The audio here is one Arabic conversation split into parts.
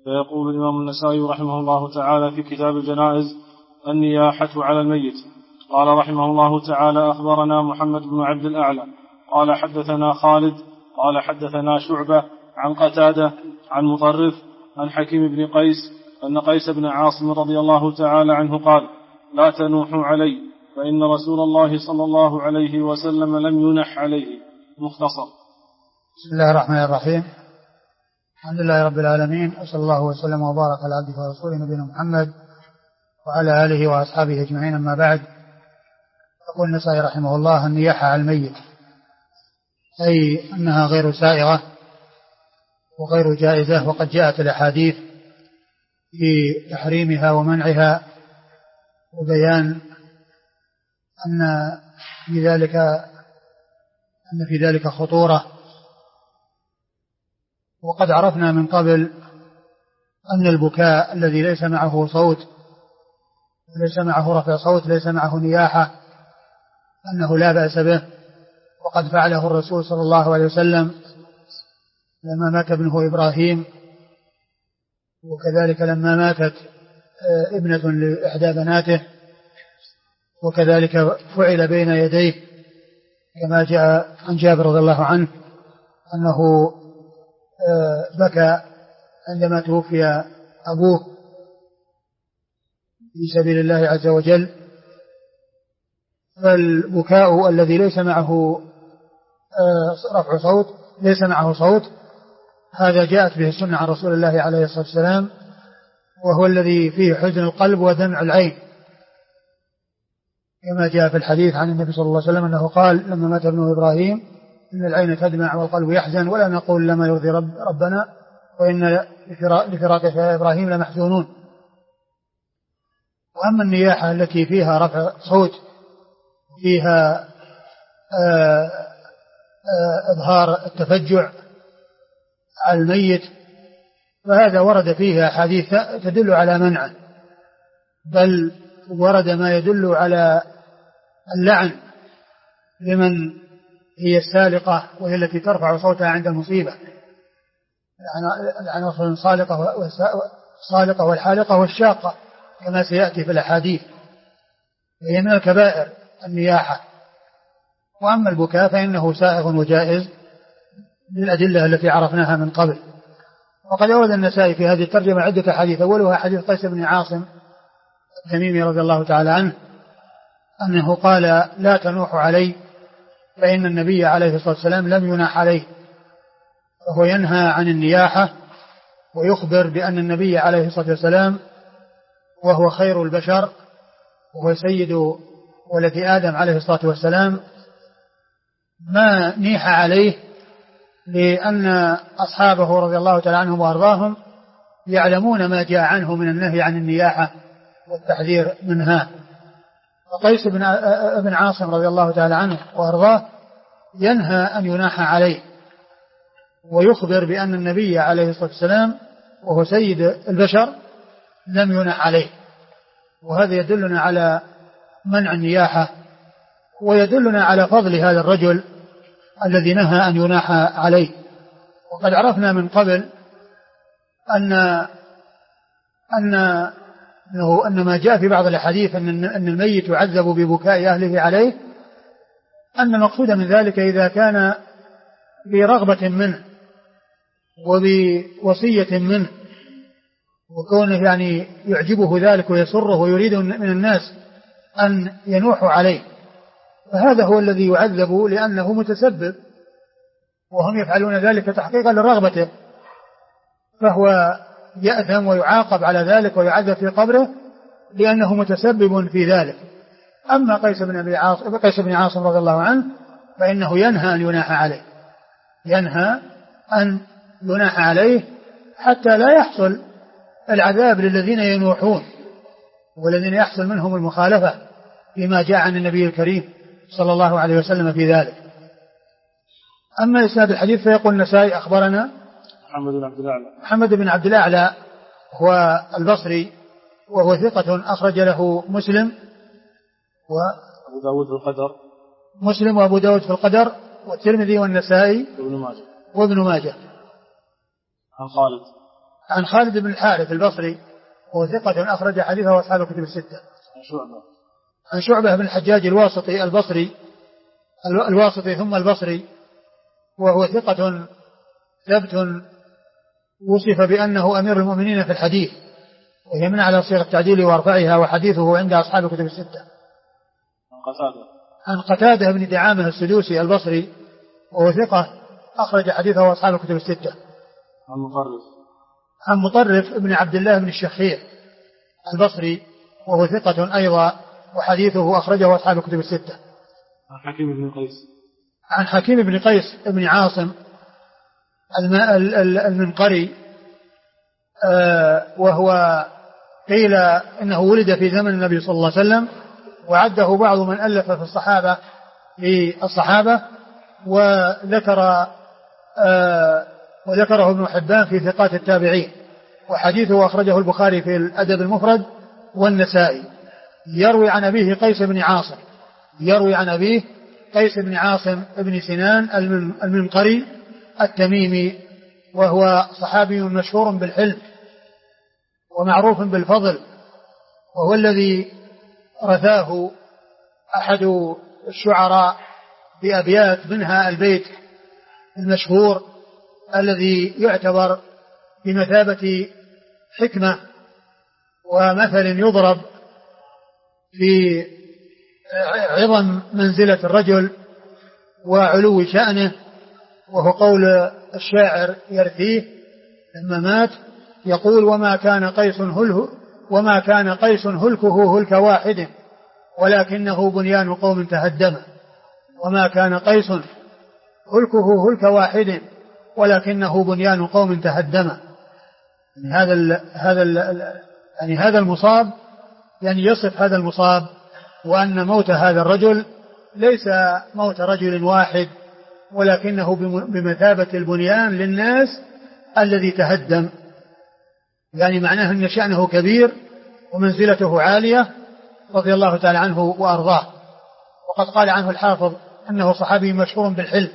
فيقول الإمام النسائي رحمه الله تعالى في كتاب الجنائز: النياحة على الميت. قال رحمه الله تعالى: أخبرنا محمد بن عبد الأعلى قال حدثنا خالد قال حدثنا شعبة عن قتادة عن مطرف عن حكيم بن قيس أن قيس بن عاصم رضي الله تعالى عنه قال: لا تنوحوا علي فإن رسول الله صلى الله عليه وسلم لم ينح عليه. مختصر. بسم الله الرحمن الرحيم. الحمد لله رب العالمين، وصلى الله وسلم وبارك على عبده ورسوله نبينا محمد وعلى آله وأصحابه أجمعين، أما بعد. يقول النسائي رحمه الله: النياحة على الميت، أي أنها غير سائغة وغير جائزة، وقد جاءت الأحاديث في تحريمها ومنعها وبيان أن في ذلك خطورة. وقد عرفنا من قبل أن البكاء الذي ليس معه صوت، ليس معه رفع صوت، ليس معه نياحة، أنه لا بأس به، وقد فعله الرسول صلى الله عليه وسلم لما مات ابنه إبراهيم، وكذلك لما ماتت ابنة لإحدى بناته، وكذلك فعل بين يديه كما جاء عن جابر رضي الله عنه أنه بكى عندما توفي أبوه في سبيل الله عز وجل. فالبكاء الذي ليس معه رفع صوت، ليس معه صوت، هذا جاءت به السنة عن رسول الله عليه الصلاة والسلام، وهو الذي فيه حزن القلب ودمع العين، كما جاء في الحديث عن النبي صلى الله عليه وسلم أنه قال لما مات ابنه إبراهيم: إن العين تدمع والقلب يحزن، ولا نقول لما يرضي ربنا، وإن لفراقك يا إبراهيم لمحزونون. وأما النياحة التي فيها رفع صوت، فيها إظهار التفجع على الميت، فهذا ورد فيها حديث تدل على منعه، بل ورد ما يدل على اللعن لمن هي السالقة، وهي التي ترفع صوتها عند المصيبة، لعن الصالقة والحالقة والشاقة كما سيأتي في الأحاديث، هي من الكبائر النياحة. وأما البكاء فإنه سائغ وجائز للأدلة التي عرفناها من قبل. وقد أورد النسائي في هذه الترجمة عدة حديث، أولها حديث قيس بن عاصم التميمي رضي الله تعالى عنه أنه قال: لا تنوحوا علي فإن النبي عليه الصلاة والسلام لم ينح عليه. وهو ينهى عن النياحة، ويخبر بأن النبي عليه الصلاة والسلام وهو خير البشر، وهو سيد ولد آدم عليه الصلاة والسلام، ما نيح عليه، لأن أصحابه رضي الله تعالى عنهم وأرضاهم يعلمون ما جاء عنه من النهي عن النياحة والتحذير منها. وقيس بن عاصم رضي الله تعالى عنه وأرضاه ينهى أن يناح عليه، ويخبر بأن النبي عليه الصلاة والسلام وهو سيد البشر لم ينح عليه. وهذا يدلنا على منع النياحة، ويدلنا على فضل هذا الرجل الذي نهى أن يناح عليه. وقد عرفنا من قبل أن ما جاء في بعض الأحاديث أن الميت يعذب ببكاء أهله عليه، أن المقصود من ذلك إذا كان برغبة منه وبوصية منه، وكونه يعني يعجبه ذلك ويسره ويريد من الناس أن ينوحوا عليه، فهذا هو الذي يعذب لأنه متسبب، وهم يفعلون ذلك تحقيقا لرغبته، فهو يأثم ويعاقب على ذلك ويعذب في قبره لأنه متسبب في ذلك. أما قيس بن عاصم رضي الله عنه فإنه ينهى أن يناح عليه، ينهى أن يناح عليه حتى لا يحصل العذاب للذين ينوحون والذين يحصل منهم المخالفة فيما جاء عن النبي الكريم صلى الله عليه وسلم في ذلك. أما إسناد الحديث فيقول النسائي: أخبرنا محمد بن عبد الأعلى هو البصري، وهو ثقة أخرج له مسلم وأبو داود في القدر، مسلم وأبو داود في القدر، والترمذي والنسائي وابن ماجه. عن خالد بن الحارث البصري وهو ثقة أخرج حديثه وأصحاب الكتب الستة. عن شعبة بن الحجاج الواسطي الواسطي ثم البصري وهو ثقة ثبت وصف بأنه أمير المؤمنين في الحديث وهي من على صيغة التعديل وارفعها وحديثه عند أصحاب الكتب الستة. عن قتادة بن دعامة السدوسي البصري وهو ثقة أخرج حديثه أصحاب الكتب الستة. عن مطرف بن عبد الله بن الشخير البصري وهو ثقة أيضا وحديثه أخرجه أصحاب الكتب الستة. عن حكيم بن قيس بن عاصم المنقري وهو قيل إنه ولد في زمن النبي صلى الله عليه وسلم وعده بعض من ألف في الصحابة وذكره ابن حبان في ثقات التابعين وحديثه أخرجه البخاري في الأدب المفرد والنسائي. يروي عن أبيه قيس بن عاصم بن سنان المنقري التميمي وهو صحابي مشهور بالحلم ومعروف بالفضل وهو الذي رثاه أحد الشعراء بأبيات منها البيت المشهور الذي يعتبر بمثابة حكمة ومثل يضرب في عظم منزلة الرجل وعلو شأنه وهو قول الشاعر يرثيه لما مات يقول وما كان قيس هلكه هلك واحد ولكنه بنيان قوم تهدم. وما كان قيس هلكه هلك واحد ولكنه بنيان قوم تهدم. يعني هذا المصاب يعني يصف هذا المصاب وأن موت هذا الرجل ليس موت رجل واحد ولكنه بمثابة البنيان للناس الذي تهدم. يعني معناه أن شأنه كبير ومنزلته عالية رضي الله تعالى عنه وأرضاه. وقد قال عنه الحافظ أنه صحابي مشهور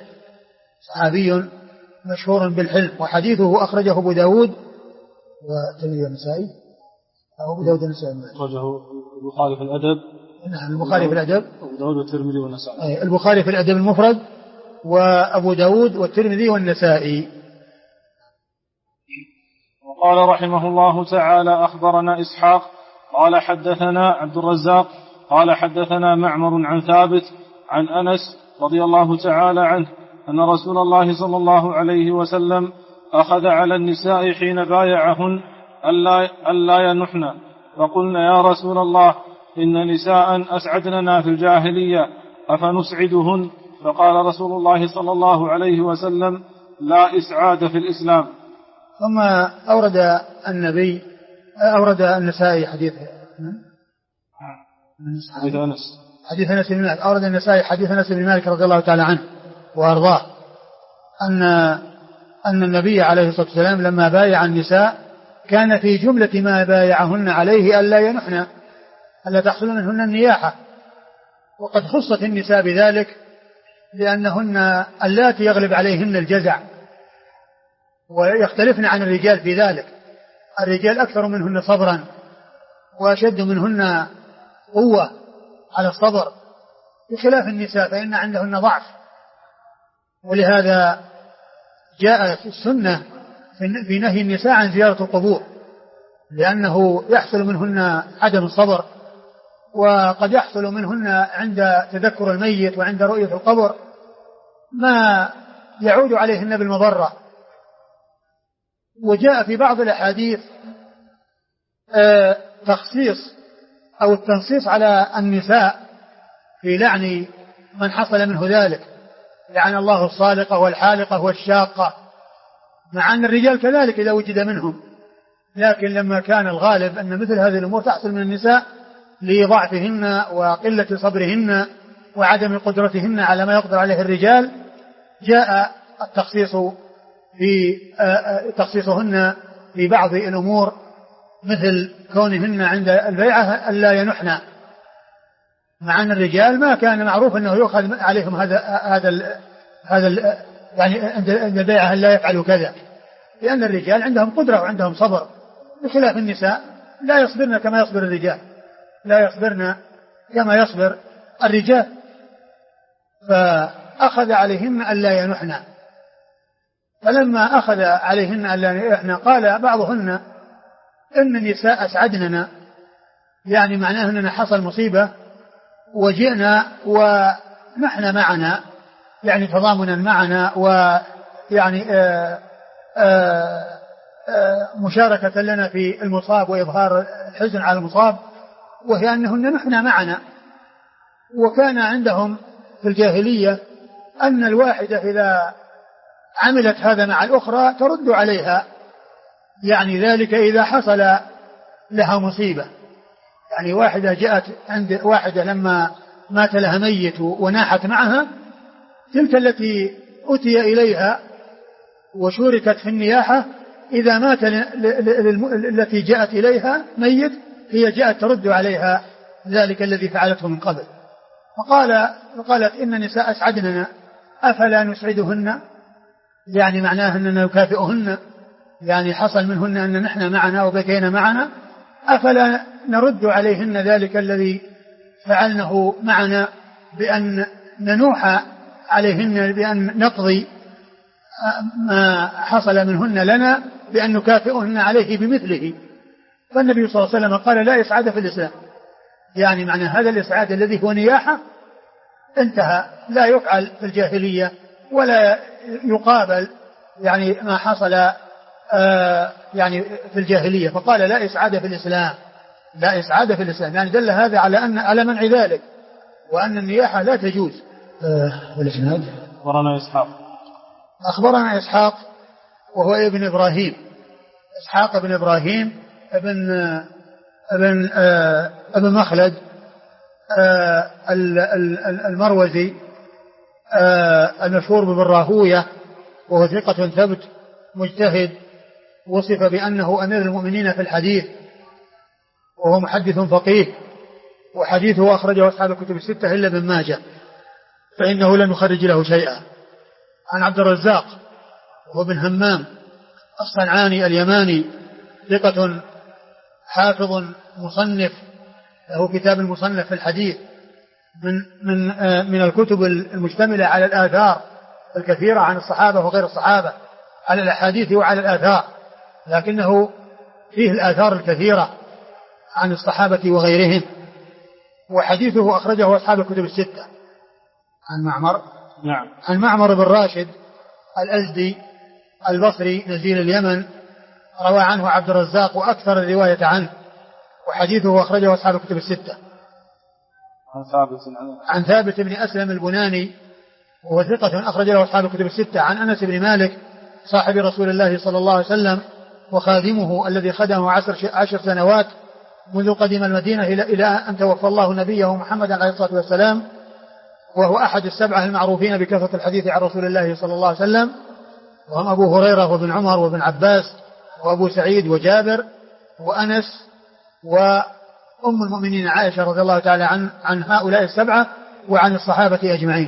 بالحلم وحديثه أخرجه أبو داود والترمذي والنسائي أبو داود والنسائي أخرجه البخاري في الأدب. نعم البخاري في الأدب أبو داود والترمذي والنسائي. البخاري في الأدب المفرد وأبو داود والترمذي والنسائي. وقال رحمه الله تعالى أخبرنا إسحاق قال حدثنا عبد الرزاق قال حدثنا معمر عن ثابت عن أنس رضي الله تعالى عنه أن رسول الله صلى الله عليه وسلم أخذ على النساء حين بايعهن ألا ينحن فقلنا يا رسول الله إن نساء أسعدننا في الجاهلية أفنسعدهن فقال رسول الله صلى الله عليه وسلم لا إسعاد في الإسلام. ثم أورد النسائي حديث أنس بن مالك أورد النسائي حديث أنس بن مالك رضي الله تعالى عنه وأرضاه أن النبي عليه الصلاة والسلام لما بايع النساء كان في جملة ما بايعهن عليه ألا ينحن ألا تحصل منهن النياحة. وقد خصت النساء بذلك لأنهن اللاتي يغلب عليهن الجزع ويختلفن عن الرجال في ذلك. الرجال أكثر منهن صبرا وأشد منهن قوة على الصبر بخلاف النساء فإن عندهن ضعف. ولهذا جاء السنة في نهي النساء عن زيارة القبور لأنه يحصل منهن عدم الصبر وقد يحصل منهن عند تذكر الميت وعند رؤية القبر ما يعود عليهن بالمضرة. وجاء في بعض الأحاديث تخصيص أو التنصيص على النساء في لعن من حصل منه ذلك لعن الله الصالقة والحالقة والشاقة مع أن الرجال كذلك إذا وجد منهم لكن لما كان الغالب أن مثل هذه الأمور تحصل من النساء لضعفهن وقلة صبرهن وعدم قدرتهن على ما يقدر عليه الرجال جاء التخصيص في تخصيصهن في بعض الأمور مثل كونهن عند البيعة ألا ينحن مع أن الرجال ما كان معروف أنه يؤخذ عليهم هذا يعني عند البيعة ألا يفعلوا كذا لأن الرجال عندهم قدرة وعندهم صبر، بخلاف النساء لا يصبرن كما يصبر الرجال، لا يصبرن كما يصبر الرجال. فأخذ عليهن ألا ينحن، فلما أخذ عليهن ألا ينحن قال بعضهن إن النساء أسعدننا، يعني معناه أننا حصل مصيبة وجئنا ونحن معنا، يعني تضامنا معنا، ويعني مشاركة لنا في المصاب وإظهار الحزن على المصاب، وهي أنهن نحن معنا. وكان عندهم في الجاهلية أن الواحدة إذا عملت هذا مع الأخرى ترد عليها، يعني ذلك إذا حصل لها مصيبة. يعني واحدة جاءت عند واحدة لما مات لها ميت وناحت معها، تلك التي أتي إليها وشوركت في النياحة إذا مات التي جاءت إليها ميت هي جاءت ترد عليها ذلك الذي فعلته من قبل. فقالت إن النساء أسعدننا أفلا نسعدهن، يعني معناه أننا نكافئهن، يعني حصل منهن أن نحن معنا وبكينا معنا، أفلا نرد عليهن ذلك الذي فعلنه معنا بأن ننوح عليهن، بأن نقضي ما حصل منهن لنا بأن نكافئهن عليه بمثله. فالنبي صلى الله عليه وسلم قال لا إسعاد في الإسلام، يعني معنى هذا الإسعاد الذي هو نياحة انتهى، لا يفعل في الجاهلية ولا يقابل يعني ما حصل يعني في الجاهلية. فقال لا إسعاد في الإسلام، لا إسعاد في الإسلام، يعني دل هذا على منع ذلك وأن النياحة لا تجوز. والإسناد أخبرنا إسحاق وهو ابن إبراهيم، إسحاق ابن إبراهيم ابن مخلد المروزي المشهور بابن راهوية، وهو ثقة ثبت مجتهد، وصف بأنه أمير المؤمنين في الحديث، وهو محدث فقيه، وحديثه أخرجه أصحاب الكتب الستة إلا ابن ماجه، فإنه لم يخرج له شيئا. عن عبد الرزاق وهو بن همام الصنعاني اليماني، ثقة حافظ مصنف، له كتاب المصنف في الحديث من الكتب المشتملة على الآثار الكثيرة عن الصحابة وغير الصحابة، على الأحاديث وعلى الآثار، لكنه فيه الآثار الكثيرة عن الصحابة وغيرهم. وحديثه أخرجه أصحاب الكتب الستة. عن معمر، نعم، عن معمر بن راشد الأزدي البصري نزيل اليمن، روى عنه عبد الرزاق وأكثر الرواية عنه، وحديثه أخرجه أصحاب الكتب الستة. عن ثابت بن أسلم البناني وهو ثقة أخرج له أصحاب الكتب الستة. عن أنس بن مالك صاحب رسول الله صلى الله عليه وسلم وخادمه الذي خدمه 10 سنوات منذ قدم المدينة إلى أن توفى الله نبيه محمد عليه الصلاة والسلام، وهو أحد السبعة المعروفين بكثرة الحديث عن رسول الله صلى الله عليه وسلم، وهم أبو هريرة وابن عمر وابن عباس وأبو سعيد وجابر وأنس وأم المؤمنين عائشة رضي الله تعالى عن هؤلاء السبعة وعن الصحابة أجمعين.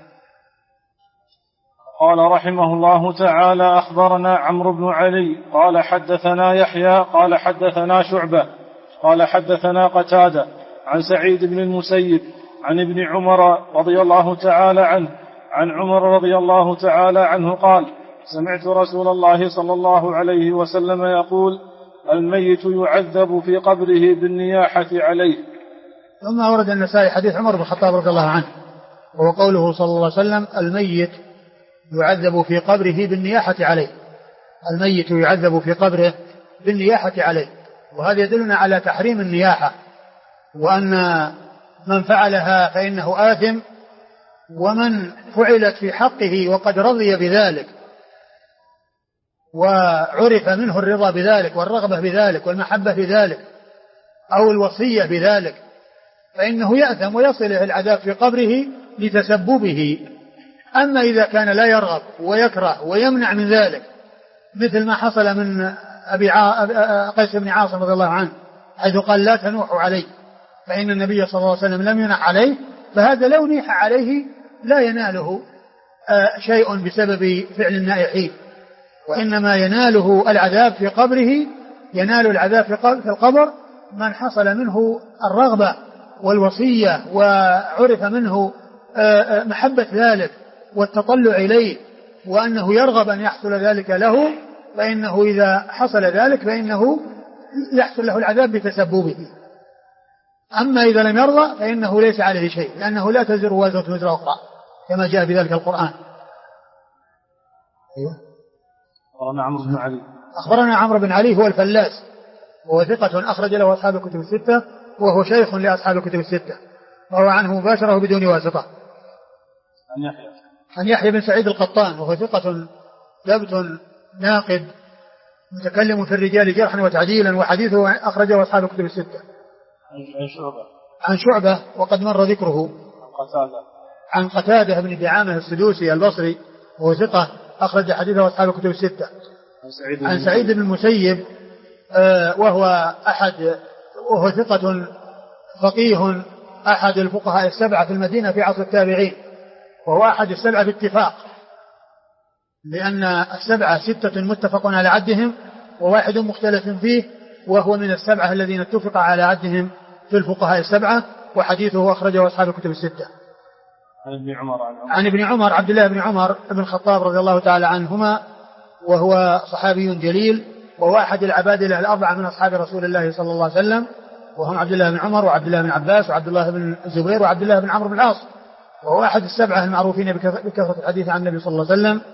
قال رحمه الله تعالى أخبرنا عمرو بن علي قال حدثنا يحيى قال حدثنا شعبة قال حدثنا قتادة عن سعيد بن المسيب عن ابن عمر رضي الله تعالى عنه عن عمر رضي الله تعالى عنه قال سمعت رسول الله صلى الله عليه وسلم يقول الميت يعذب في قبره بالنياحة عليه. ثم أورد النسائي حديث عمر بن الخطاب رضي الله عنه، وهو قوله صلى الله عليه وسلم الميت يعذب في قبره بالنياحة عليه، الميت يعذب في قبره بالنياحة عليه. وهذا يدلنا على تحريم النياحة، وأن من فعلها فإنه آثم، ومن فعلت في حقه وقد رضي بذلك وعرف منه الرضا بذلك والرغبة بذلك والمحبة بذلك أو الوصية بذلك فإنه يأثم ويصله العذاب في قبره لتسببه. أما إذا كان لا يرغب ويكره ويمنع من ذلك، مثل ما حصل من قيس بن عاصم رضي الله عنه حيث قال لا تنوحوا عليه، فإن النبي صلى الله عليه وسلم لم ينح عليه، فهذا لو نيح عليه لا يناله شيء بسبب فعل النائحين، وإنما يناله العذاب في قبره، ينال العذاب في القبر من حصل منه الرغبة والوصية وعرف منه محبة ذلك والتطلع إليه وأنه يرغب أن يحصل ذلك له، فإنه إذا حصل ذلك فإنه يحصل له العذاب بتسببه. أما إذا لم يرضى فإنه ليس عليه شيء، لأنه لا تزر وازرة وزر أخرى كما جاء بذلك القرآن. أخبرنا عمرو بن علي. أخبرنا عمرو بن علي هو الفلاس، وهو ثقة أخرج له أصحاب الكتب الستة، وهو شيخ لأصحاب الكتب الستة، وهو عنه مباشرة بدون واسطة. عن يحيى بن سعيد القطان، وهو ثقة ثبت ناقد متكلم في الرجال جرحا وتعديلا، وحديثه أخرجه أصحاب الكتب الستة. عن شعبة وقد مر ذكره. عن قتادة بن دعامة السدوسي البصري، وهو ثقة أخرج حديثه أصحاب الكتب الستة. عن سعيد بن المسيب وهو ثقة فقيه أحد الفقهاء السبعة في المدينة في عصر التابعين، وهو أحد السبعة باتفاق، لأن السبعة ستة متفق على عدهم وواحد مختلف فيه، وهو من السبعة الذين اتفق على عدهم في الفقهاء السبعة، وحديثه أخرجه أصحاب الكتب الستة. عن ابن عمر عبد الله بن عمر بن الخطاب رضي الله تعالى عنهما، وهو صحابي جليل، وهو أحد العبادلة الأربعة من أصحاب رسول الله صلى الله عليه وسلم، وهم عبد الله بن عمر وعبد الله بن عباس وعبد الله بن الزبير وعبد الله بن عمرو بن العاص، وهو أحد السبعة المعروفين بكثرة الحديث عن النبي صلى الله عليه وسلم،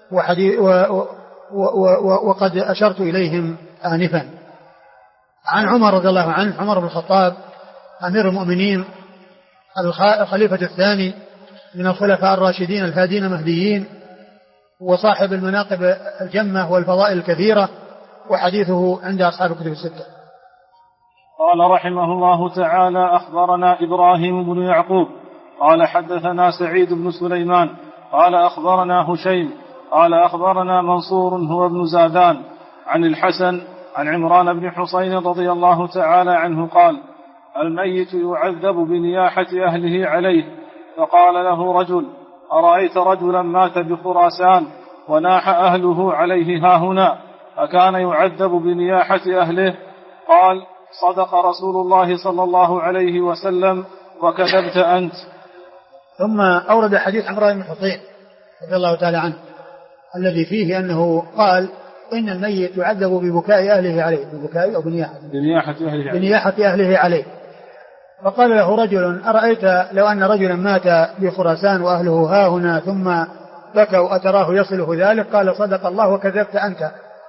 وقد أشرت إليهم آنفا. عن عمر رضي الله عنه، عمر بن الخطاب أمير المؤمنين الخليفة الثاني من الخلفاء الراشدين الهادين المهديين، وصاحب المناقب الجمة والفضائل الكثيرة، وحديثه عند أصحاب الكتب الستة. قال رحمه الله تعالى: أخبرنا إبراهيم بن يعقوب قال حدثنا سعيد بن سليمان قال أخبرنا هشيم قال أخبرنا منصور هو ابن زادان عن الحسن عن عمران بن حسين رضي الله تعالى عنه قال: الميت يعذب بنياحة أهله عليه، فقال له رجل: أرأيت رجلا مات بخراسان وناح أهله عليه هاهنا أكان يعذب بنياحة أهله؟ قال: صدق رسول الله صلى الله عليه وسلم وكذبت أنت. ثم أورد حديث عمران بن حسين رضي الله تعالى عنه الذي فيه أنه قال: إن الميت يعذب ببكاء أهله عليه، ببكاء أو بنياحة أهله عليه. فقال له رجل: أرأيت لو أن رجلا مات بخراسان وأهله هاهنا ثم بكوا أتراه يصله ذلك؟ قال: صدق الله وكذبت أنت.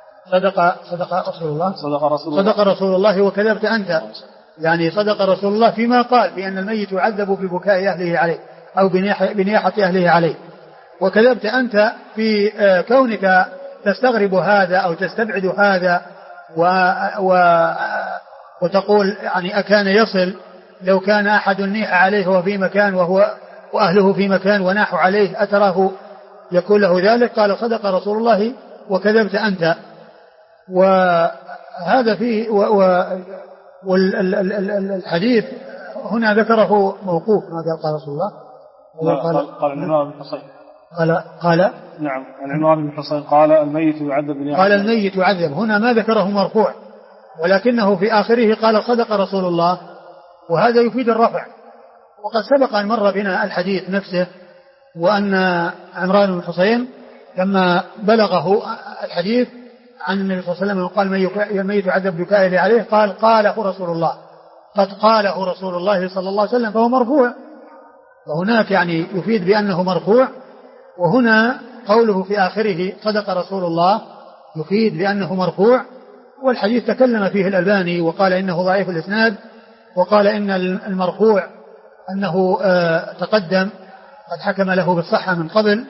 صدق رسول الله وكذبت أنت، يعني صدق رسول الله فيما قال بأن الميت يعذب ببكاء أهله عليه أو بنياحة أهله عليه، وكذبت أنت في كونك تستغرب هذا أو تستبعد هذا وتقول يعني أكان يصل لو كان أحد نيح عليه وهو في مكان وأهله في مكان وناحوا عليه أتراه يقول له ذلك؟ قال: صدق رسول الله وكذبت أنت. وهذا فيه والحديث هنا ذكره موقوف، ماذا قال رسول الله؟ قال عمران بن حسين قال نعم عن عمران بن حسين قال: الميت يعذب. قال: الميت يعذب. هنا ما ذكره مرفوع، ولكنه في آخره قال: صدق رسول الله، وهذا يفيد الرفع. وقد سبق أن مر بنا الحديث نفسه، وأن عمران بن حسين لما بلغه الحديث عن النبي صلى الله عليه وسلم قال: الميت يعذب بكائه عليه، قال: قاله رسول الله، قد قاله رسول الله صلى الله عليه وسلم، فهو مرفوع. وهناك يعني يفيد بأنه مرفوع، وهنا قوله في آخره صدق رسول الله يفيد بأنه مرفوع. والحديث تكلم فيه الألباني وقال إنه ضعيف الإسناد، وقال إن المرفوع أنه تقدم قد حكم له بالصحة من قبل.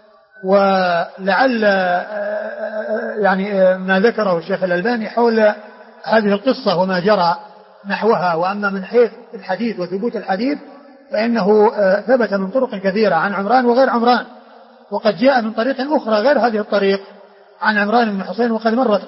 ولعل يعني ما ذكره الشيخ الألباني حول هذه القصة وما جرى نحوها. وأما من حيث الحديث وثبوت الحديث فإنه ثبت من طرق كثيرة عن عمران وغير عمران، وقد جاء من طريق أخرى غير هذه الطريق عن عمران بن حسين، وقد مرت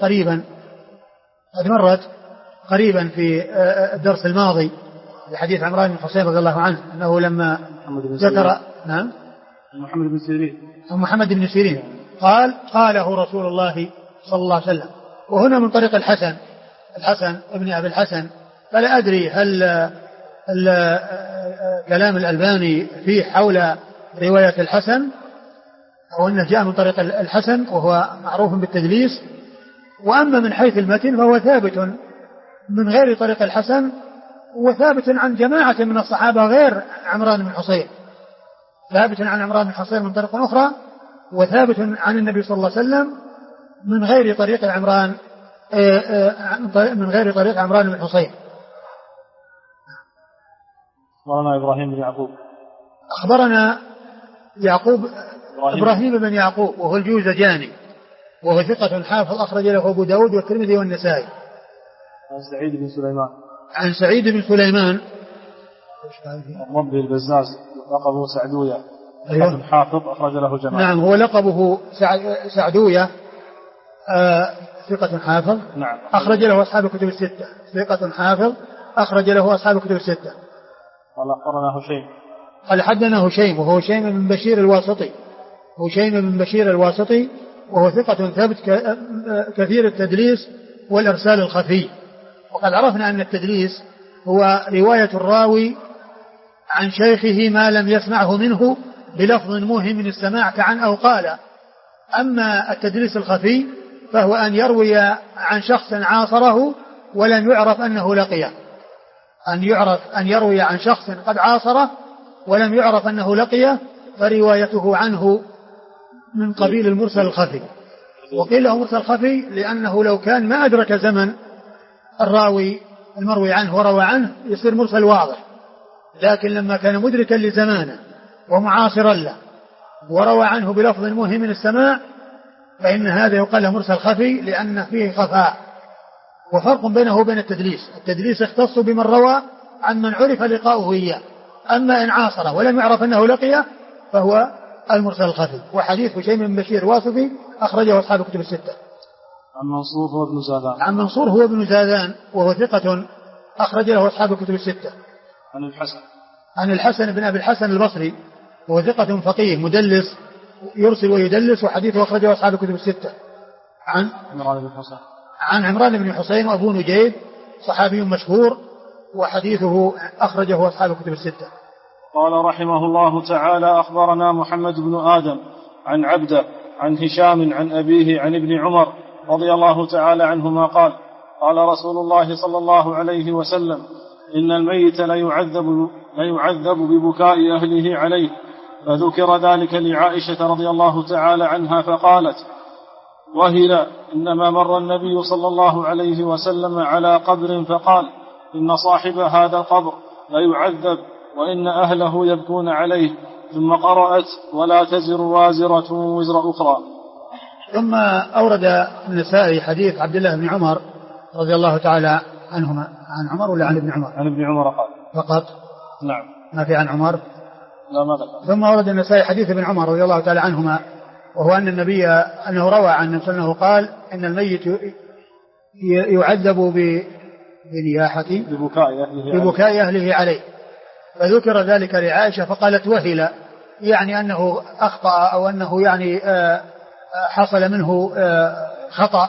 قريبا في الدرس الماضي في حديث عمران بن حسين رضي الله عنه أنه لما ذكر محمد بن سيرين قاله رسول الله صلى الله عليه وسلم. وهنا من طريق الحسن ابن أبي الحسن، فلا أدري هل كلام الألباني فيه حول رواية الحسن أو أنه جاء من طريق الحسن وهو معروف بالتدليس. وأما من حيث المتن فهو ثابت من غير طريق الحسن، وثابت عن جماعة من الصحابة غير عمران بن حصين، ثابت عن عمران بن حصين من طريق أخرى، وثابت عن النبي صلى الله عليه وسلم من غير طريق عمران بن حصين. أخبرنا إبراهيم بن يعقوب. أخبرنا إبراهيم بن يعقوب وهو الجوزجاني، وهو ثقة حافظ أخرج له أبو داود والترمذي والنسائي. عن سعيد بن سليمان. عن سعيد بن سليمان الضبي البزاز لقبه سعدوية. أيوه. حافظ أخرج له جماعة. نعم، هو لقبه سعدوية، ثقة حافظ. نعم. أخرج له أصحاب الكتب الستة، ثقة حافظ أخرج له أصحاب الكتب الستة. قال أخبرنا هشيم. قال حدثنا هشيم وهو هشيم بن بشير الواسطي، وهو ثقة ثابت كثير التدليس والإرسال الخفي. وقد عرفنا أن التدليس هو رواية الراوي عن شيخه ما لم يسمعه منه بلفظ موهم من السماع كعن أو قال. أما التدليس الخفي فهو أن يروي عن شخص عاصره ولم يعرف أنه لقيه، أن يروي عن شخص قد عاصره ولم يعرف أنه لقيه، فروايته عنه من قبيل المرسل الخفي. وقيل له مرسل خفي لأنه لو كان ما أدرك زمن الراوي المروي عنه وروى عنه يصير مرسل واضح، لكن لما كان مدركا لزمانه ومعاصرا له وروى عنه بلفظ موهم من السماع فإن هذا يقال له مرسل خفي لأن فيه خفاء. وفرق بينه وبين التدليس يختص بمن روى عن من عرف لقاؤه إياه، أما إن عاصره ولم يعرف أنه لقيه فهو المرسل الخفي. وحديث هشيم بن بشير واسطي أخرجه أصحاب الكتب الستة. عن منصور هو ابن زادان وهو ثقة أخرج له أصحاب الكتب الستة. عن الحسن بن أبي الحسن البصري وهو ثقة فقيه مدلس يرسل ويدلس، وحديثه أخرجه أصحاب الكتب الستة. عن عمران بن حصين وأبو نجيب صحابي مشهور، وحديثه أخرجه أصحاب الكتب الستة. قال رحمه الله تعالى: أخبرنا محمد بن آدم عن عبده عن هشام عن أبيه عن ابن عمر رضي الله تعالى عنهما قال: قال رسول الله صلى الله عليه وسلم: إن الميت ليعذب ببكاء أهله عليه. فذكر ذلك لعائشة رضي الله تعالى عنها فقالت: وهل إنما مر النبي صلى الله عليه وسلم على قبر فقال: إن صاحب هذا القبر ليعذب وإن أهله يبكون عليه، ثم قرأت: ولا تزر وازرة وزر أخرى. ثم أورد النسائي حديث عبد الله بن عمر رضي الله تعالى عنهما. عن عمر ولا عن ابن عمر؟ عن ابن عمر قال فقط. نعم. ما في عن عمر؟ لا، ما ذكر. ثم أورد النسائي حديث ابن عمر رضي الله تعالى عنهما، وهو أن النبي أنه روى عن نفسه أنه قال: إن الميت يعذب ببكاء أهله عليه. فذكر ذلك لعائشة فقالت: وهل، يعني أنه أخطأ أو أنه يعني حصل منه خطأ،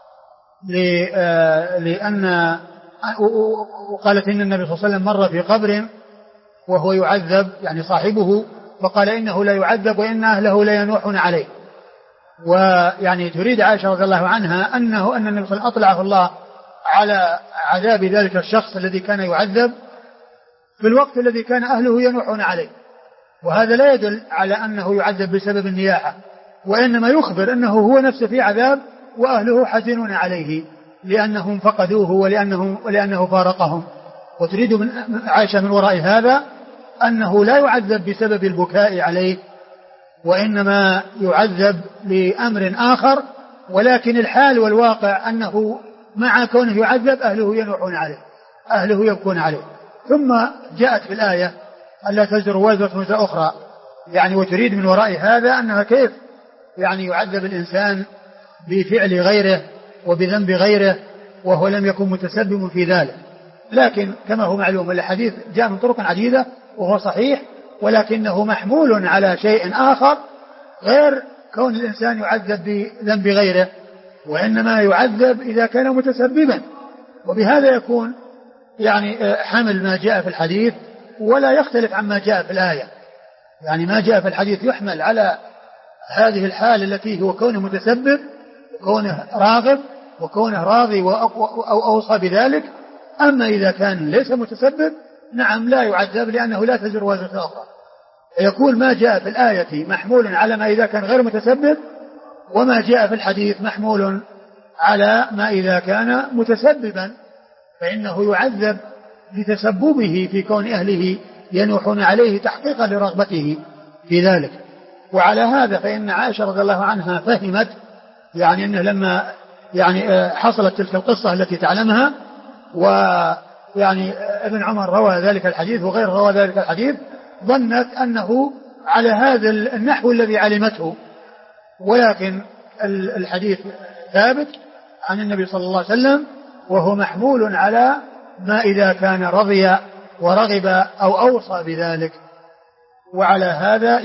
لأن وقالت إن النبي صلى الله عليه وسلم مر في قبر وهو يعذب، يعني صاحبه، فقال إنه لا يعذب وإن أهله لا ينوحون عليه. ويعني تريد عائشة رضي الله عنها أن النبي صلى الله عليه وسلم أطلعه الله على عذاب ذلك الشخص الذي كان يعذب في الوقت الذي كان أهله ينوحون عليه، وهذا لا يدل على أنه يعذب بسبب النياحة، وإنما يخبر أنه هو نفسه في عذاب وأهله حزنون عليه لأنهم فقدوه ولأنه فارقهم. وتريد من عائشة من وراء هذا أنه لا يعذب بسبب البكاء عليه، وإنما يعذب لأمر آخر، ولكن الحال والواقع أنه مع كونه يعذب أهله ينوحون عليه، أهله يبكون عليه. ثم جاءت في الآية: ألا تزر وازرة وزر أخرى، يعني وتريد من وراء هذا أنها كيف يعني يعذب الإنسان بفعل غيره وبذنب غيره وهو لم يكن متسبب في ذلك. لكن كما هو معلوم الحديث جاء من طرق عديدة وهو صحيح، ولكنه محمول على شيء آخر غير كون الإنسان يعذب بذنب غيره، وإنما يعذب إذا كان متسببا. وبهذا يكون يعني حمل ما جاء في الحديث ولا يختلف عما جاء في الآية. يعني ما جاء في الحديث يحمل على هذه الحال التي هو كونه متسبب وكونه راغب وكونه راضي أو أوصى بذلك. أما إذا كان ليس متسبب نعم لا يعذب، لأنه لا تزر وازرة أخرى. يكون ما جاء في الآية محمول على ما إذا كان غير متسبب، وما جاء في الحديث محمول على ما إذا كان متسببا، فإنه يعذب لتسببه في كون أهله ينوحون عليه تحقيقا لرغبته في ذلك. وعلى هذا فإن عائشة رضي الله عنها فهمت يعني أنه لما يعني حصلت تلك القصة التي تعلمها، ويعني ابن عمر روى ذلك الحديث وغير روى ذلك الحديث، ظنت أنه على هذا النحو الذي علمته. ولكن الحديث ثابت عن النبي صلى الله عليه وسلم، وهو محمول على ما إذا كان رضي ورغب أو أوصى بذلك. وعلى هذا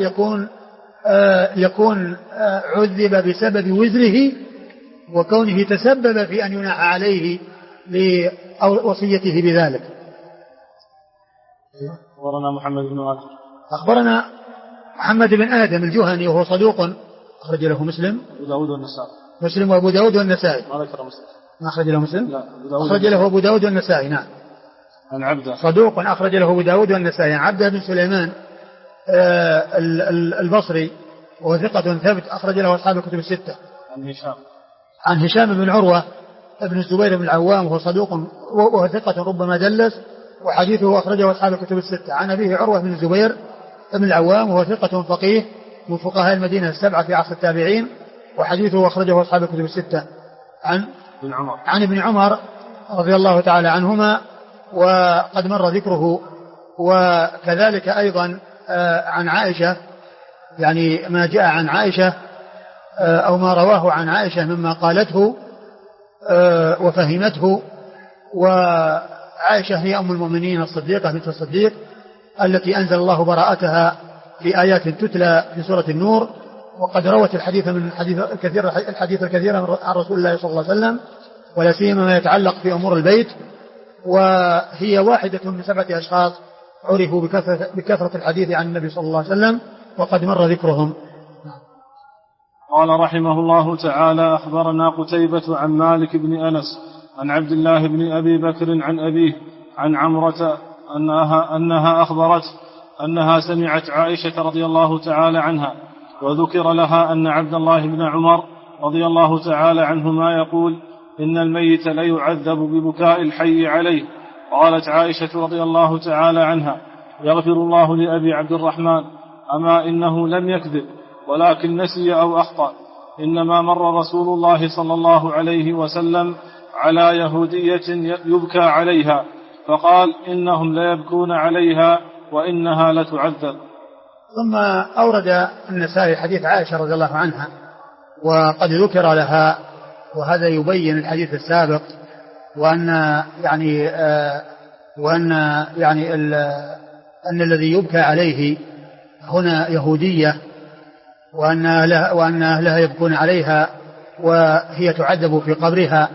يكون عذب بسبب وزره وكونه تسبب في أن ينعى عليه لوصيته بذلك. أخبرنا محمد بن آدم. أخبرنا محمد بن آدم الجهني وهو صدوق أخرج له مسلم وداود والنسائي. مسلم وأبو داود والنسائي. ما ذكر مسلم. ما أخرج له مسلم؟ لا. أخرج له أبو داود والنسائي. نعم. عن عبده. صدوق أخرج له أبو داود والنسائي. عن عبده بن سليمان البصري وهو ثقة ثابت أخرج له أصحاب الكتب الستة. عن هشام بن عروة ابن الزبير بن العوام وهو صدوق وهو ثقة ربما دلس، وحديثه أخرجه أصحاب الكتب الستة. عن أبيه عروة بن الزبير بن العوام وهو ثقة فقيه من فقهاء المدينة السبعة في عصر التابعين، وحديثه أخرجه أصحاب الكتب الستة. عن ابن عمر رضي الله تعالى عنهما وقد مر ذكره. وكذلك أيضا عن عائشة، يعني ما جاء عن عائشة أو ما رواه عن عائشة مما قالته وفهمته. وعائشة هي أم المؤمنين الصديقة بنت الصديق التي أنزل الله براءتها في آيات تتلى في سورة النور، وقد روت الحديث الكثير عن رسول الله صلى الله عليه وسلم، ولا سيما ما يتعلق في أمور البيت. وهي واحدة من 7 أشخاص عرفوا بكثرة الحديث عن النبي صلى الله عليه وسلم، وقد مر ذكرهم. قال رحمه الله تعالى: أخبرنا قتيبة عن مالك بن أنس عن عبد الله بن أبي بكر عن أبيه عن عمرة أنها أخبرت أنها سمعت عائشة رضي الله تعالى عنها وذكر لها أن عبد الله بن عمر رضي الله تعالى عنهما يقول: إن الميت ليعذب ببكاء الحي عليه. قالت عائشة رضي الله تعالى عنها: يغفر الله لأبي عبد الرحمن، أما إنه لم يكذب ولكن نسي أو أخطأ، إنما مر رسول الله صلى الله عليه وسلم على يهودية يبكى عليها فقال: إنهم ليبكون عليها وإنها لتعذب. ثم أورد النسائي حديث عائشة رضي الله عنها وقد ذكر لها، وهذا يبين الحديث السابق، أن الذي يبكى عليه هنا يهودية، وأن أهلها يبكون عليها وهي تعذب في قبرها.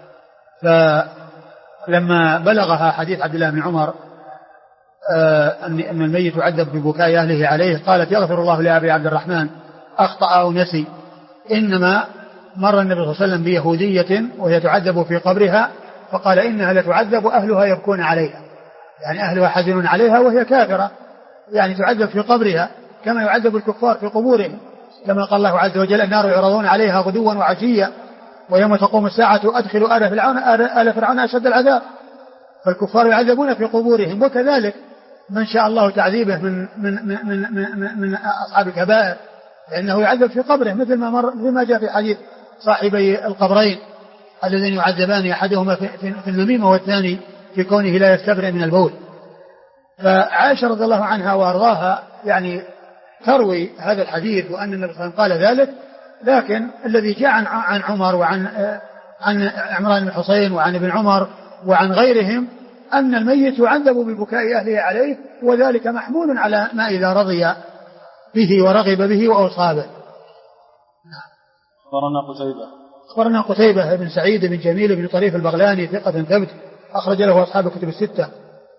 فلما بلغها حديث عبد الله بن عمر أن الميت يعذب ببكاء أهله عليه، قالت: يغفر الله لأبي عبد الرحمن، أخطأ أو نسي، إنما مر النبي صلى الله عليه وسلم بيهودية وهي تعذب في قبرها فقال: إنها لتعذب وأهلها يبكون عليها، يعني أهلها حزنون عليها وهي كافرة، يعني تعذب في قبرها كما يعذب الكفار في قبورهم، كما قال الله عز وجل: النار يعرضون عليها غدوا وعشيا ويوم تقوم الساعة أدخلوا آل فرعون أشد العذاب. فالكفار يعذبون في قبورهم، وكذلك من شاء الله تعذيبه من أصحاب الكبائر لأنه يعذب في قبره، مثل ما جاء في حديث صاحبي القبرين الذين يعذبان أحدهما في النميمة والثاني في كونه لا يستبرئ من البول. فعائشة رضي الله عنها وأرضاها يعني تروي هذا الحديث وأن النبي صلى الله عليه وسلم قال ذلك، لكن الذي جاء عن عمر وعن عمران بن حسين وعن ابن عمر وعن غيرهم أن الميت يعذب ببكاء أهله عليه، وذلك محمول على ما إذا رضي به ورغب به وأوصى به. أخبرنا قتيبة بن سعيد بن جميل بن طريف البغلاني ثقة ثبت أخرج له أصحاب الكتب الستة.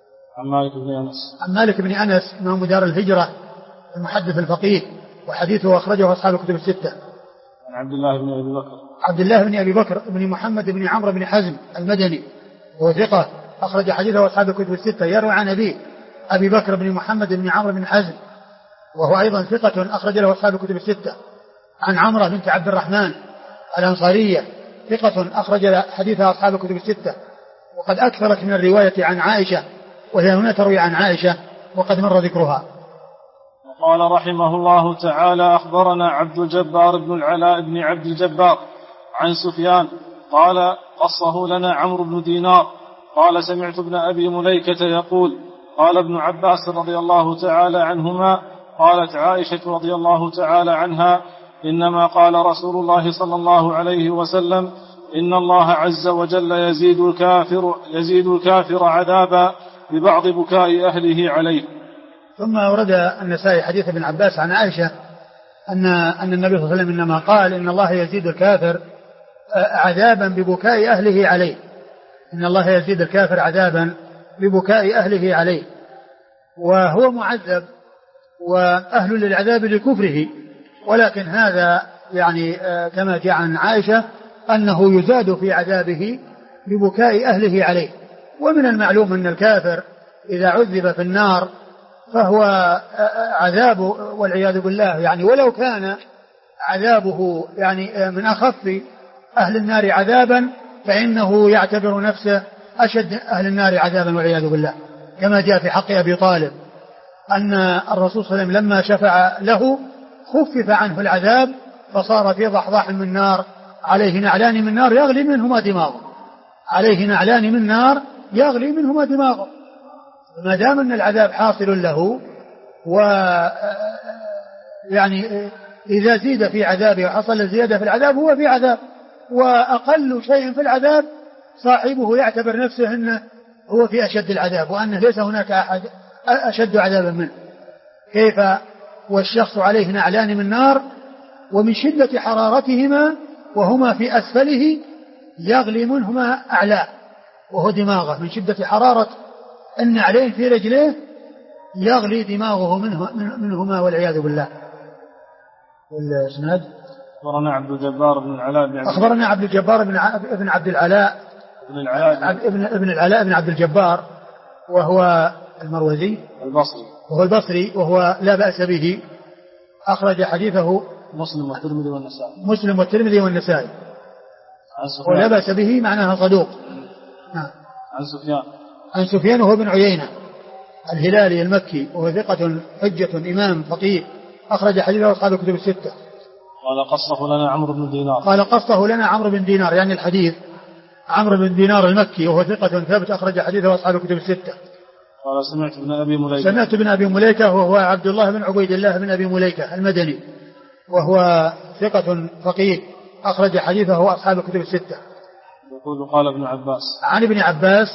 عن مالك بن أنس إمام دار الهجرة المحدث الفقيه وحديثه أخرجه أصحاب الكتب الستة. عن عبد الله بن أبي بكر بن محمد بن عمرو بن حزم المدني وهو ثقة أخرج حديثه أصحاب الكتب الستة. يروي عن أبي بكر بن محمد بن عمرو بن حزم وهو أيضا ثقة أخرج له أصحاب الكتب الستة. عن عمرة بنت عبد الرحمن الأنصارية ثقة أخرج حديثها أصحاب الكتب الستة وقد أكثرت من الرواية عن عائشة وهي هنا تروي عن عائشة وقد مر ذكرها. قال رحمه الله تعالى أخبرنا عبد الجبار بن العلاء بن عبد الجبار عن سفيان قال قصه لنا عمرو بن دينار قال سمعت ابن أبي مليكة يقول قال ابن عباس رضي الله تعالى عنهما قالت عائشة رضي الله تعالى عنها إنما قال رسول الله صلى الله عليه وسلم إن الله عز وجل يزيد الكافر عذابا ببعض بكاء أهله عليه. ثم ورد النسائي حديث ابن عباس عن عائشة أن النبي صلى الله عليه وسلم إنما قال إن الله يزيد الكافر عذابا ببكاء أهله عليه. إن الله يزيد الكافر عذابا ببكاء أهله عليه وهو معذب وأهل للعذاب لكفره ولكن هذا يعني كما جاء عن عائشة أنه يزاد في عذابه ببكاء أهله عليه. ومن المعلوم أن الكافر إذا عذب في النار فهو عذاب والعياذ بالله يعني ولو كان عذابه يعني من أخف أهل النار عذابا فإنه يعتبر نفسه أشد أهل النار عذابا والعياذ بالله كما جاء في حق أبي طالب أن الرسول صلى الله عليه وسلم لما شفع له خفف عنه العذاب فصار في ضحضاح من نار عليه نعلان من نار يغلي منهما دماغه ما دام أن العذاب حاصل له يعني إذا زيد في عذابه وحصل زيادة في العذاب هو في عذاب وأقل شيء في العذاب صاحبه يعتبر نفسه أنه هو في أشد العذاب وأنه ليس هناك أحد أشد عذابا منه. كيف والشخص عليه نعلان من نار ومن شدة حرارتهما وهما في أسفله يغلي منهما أعلاه وهو دماغه من شدة حرارة النعلين في رجليه يغلي دماغه منهما والعياذ بالله. والإسناد أخبرنا عبد الجبار بن العلاء أخبرنا عبد الجبار بن عبد العلاء ابن العلاء بن عبد الجبار وهو المروزي البصري وهو لا بأس به أخرج حديثه مسلم والترمذي والنسائي ولا بأس به معناها صدوق. عن سفيان وهو بن عيينة الهلالي المكي وهو ثقة حجة إمام فقيه أخرج حديثه أصحاب الكتب الستة. قال قصه لنا عمرو بن دينار يعني الحديث عمرو بن دينار المكي وهو ثقة ثابت أخرج حديثه أصحاب الكتب الستة. قال سمعت ابن أبي مليكة وهو عبد الله بن عبيد الله بن أبي مليكة المدني وهو ثقة فقيه أخرج حديثه أصحاب الكتب الستة. يقول قال ابن عباس عن ابن عباس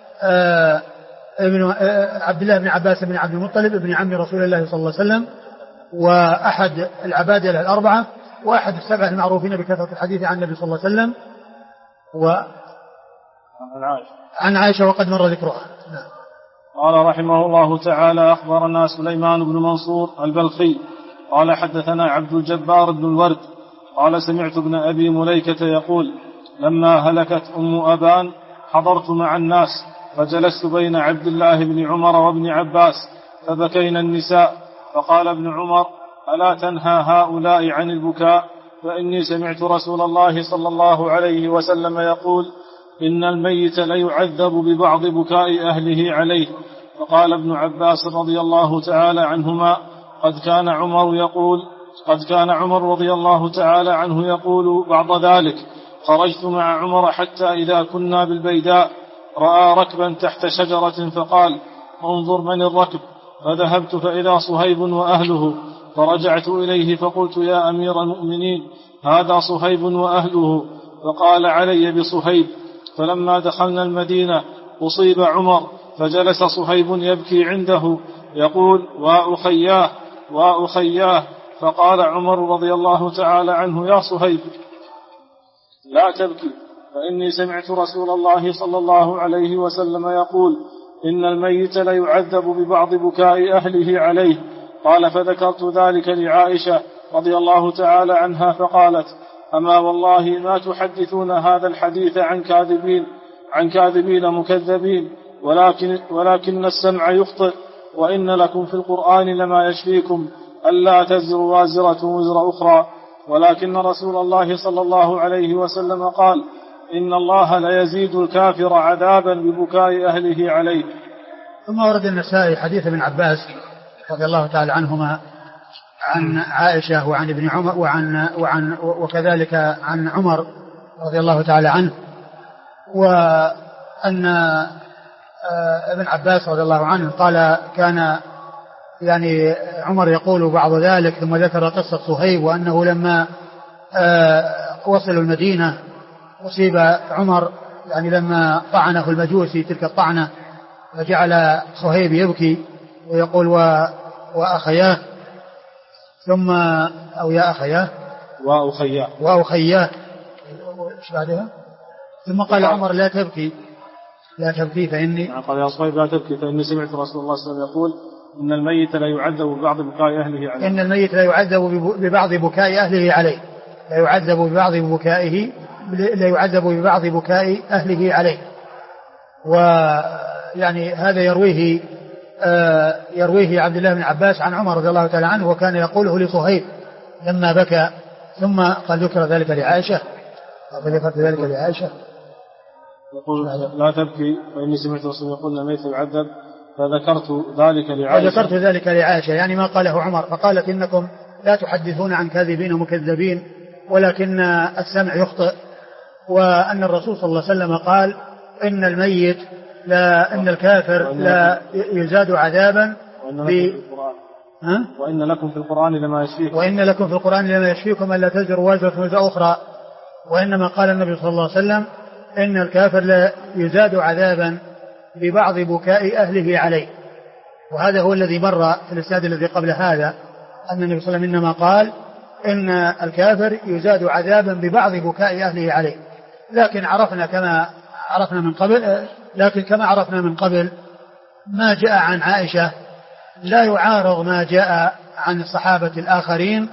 عبد الله بن عباس بن عبد المطلب ابن عم رسول الله صلى الله عليه وسلم وأحد العبادلة الأربعة وأحد السبع المعروفين بكثرة الحديث عن النبي صلى الله عليه وسلم عن عائشة وقد مر ذكرها. قال رحمه الله تعالى أخبرنا سليمان بن منصور البلخي قال حدثنا عبد الجبار بن الورد قال سمعت ابن أبي مليكة يقول لما هلكت أم أبان حضرت مع الناس فجلست بين عبد الله بن عمر وابن عباس فبكينا النساء فقال ابن عمر ألا تنهى هؤلاء عن البكاء فإني سمعت رسول الله صلى الله عليه وسلم يقول إن الميت ليعذب ببعض بكاء أهله عليه. فقال ابن عباس رضي الله تعالى عنهما قد كان عمر رضي الله تعالى عنه يقول بعض ذلك خرجت مع عمر حتى إذا كنا بالبيداء رأى ركبا تحت شجرة فقال انظر من الركب فذهبت فإذا صهيب وأهله فرجعت إليه فقلت يا أمير المؤمنين هذا صهيب وأهله فقال علي بصهيب. فلما دخلنا المدينة أصيب عمر فجلس صهيب يبكي عنده يقول واأخياه فقال عمر رضي الله تعالى عنه: يا صهيب لا تبكي، فإني سمعت رسول الله صلى الله عليه وسلم يقول: إن الميت ليعذب ببعض بكاء أهله عليه. قال: فذكرت ذلك لعائشة رضي الله تعالى عنها فقالت: أما والله ما تحدثون هذا الحديث عن كاذبين مكذبين، ولكن السمع يخطئ، وإن لكم في القرآن لما يشفيكم ألا تزر وازرة وزر أخرى، ولكن رسول الله صلى الله عليه وسلم قال: إن الله ليزيد الكافر عذابا ببكاء أهله عليه. ثم ورد النسائي حديث ابن عباس رضي الله تعالى عنهما عن عائشة وعن ابن عمر وكذلك عن عمر رضي الله تعالى عنه، وأن ابن عباس رضي الله عنه قال: كان يعني عمر يقول بعض ذلك، ثم ذكر قصة صهيب، وأنه لما وصلوا المدينة أصيب عمر يعني لما طعنه المجوسي تلك الطعنة، فجعل صهيب يبكي ويقول: وأخياه، ثم أو يا أخياه وأخياه إيش بعدها؟ ثم قال عمر: لا تبكي فإني قال: يا صهيب لا تبكي، فإني سمعت رسول الله صلى الله عليه وسلم يقول: إن الميت لا يعذب ببعض بكاء أهله عليه. إن الميت لا يعذب ببعض بكاء أهله عليه، لا يعذب ببعض بكاء أهله عليه. ويعني هذا يرويه عبد الله بن عباس عن عمر رضي الله تعالى عنه، وكان يقوله لصهيب لما بكى. ثم قد ذكر ذلك لعائشة، يقول: لا تبكي فإني سمعت رسول الله يقول: الميت يعذب، فذكرت ذلك لعائشة يعني ما قاله عمر، فقالت: إنكم لا تحدثون عن كاذبين ومكذبين، ولكن السمع يخطئ، وأن الرسول صلى الله عليه وسلم قال: إن الميت إن الكافر لا يزاد عذابا وإن لكم في القرآن لما يشفيكم ألا تزر وازرة وزر أخرى. وإنما قال النبي صلى الله عليه وسلم: إن الكافر لا يزاد عذابا ببعض بكاء أهله عليه. وهذا هو الذي مر في الإسناد الذي قبل هذا، أن النبي صلى الله عليه وسلم إنما قال: إن الكافر يزاد عذابا ببعض بكاء أهله عليه. لكن كما عرفنا من قبل ما جاء عن عائشة لا يعارض ما جاء عن الصحابة الآخرين،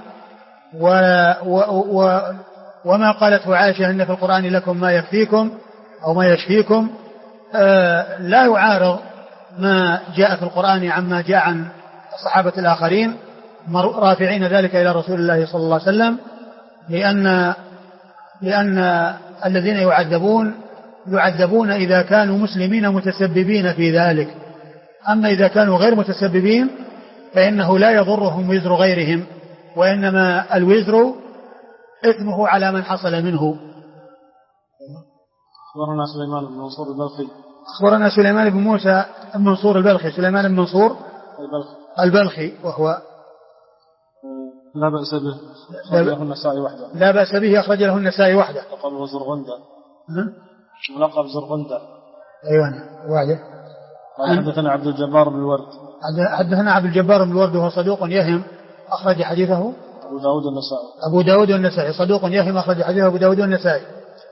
وما قالته عائشة: إن في القرآن لكم ما يكفيكم أو ما يشفيكم، لا يعارض ما جاء في القرآن عما جاء عن الصحابة الآخرين، رافعين ذلك إلى رسول الله صلى الله عليه وسلم، لأن الذين يعذبون إذا كانوا مسلمين متسببين في ذلك. أما إذا كانوا غير متسببين فإنه لا يضرهم وزر غيرهم، وإنما الوزر إثمه على من حصل منه. أخبرنا سليمان بن منصور البلخي. أخبرنا سليمان بن موسى بن منصور البلخي. سليمان بن منصور البلخي وهو لا بأس به، أخرج له النسائي وحده. لا بأس به، أخرج له النسائي وحده. لقب زرغندة. ولقب زرغندة. أيوة وعده. حدثنا عبد الجبار بن الورد. حدثنا عبد الجبار بن الورد وهو صدوق يهم، أخرج حديثه أبو داود والنسائي. صدوق يهم، أخرج حديثه أبو داود والنسائي.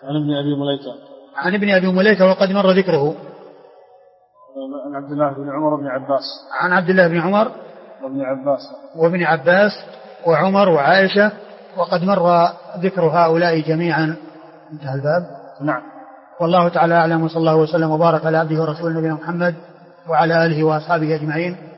عن ابن أبي مليكة وقد مر ذكره. عن عبد الله بن عمر بن عباس. عن عبد الله بن عمر وابن عباس وعمر وعائشة، وقد مر ذكر هؤلاء جميعا. انتهى الباب. نعم. والله تعالى أعلم، وصلى الله وسلم وبارك على عبده ورسوله نبينا محمد وعلى آله وأصحابه أجمعين.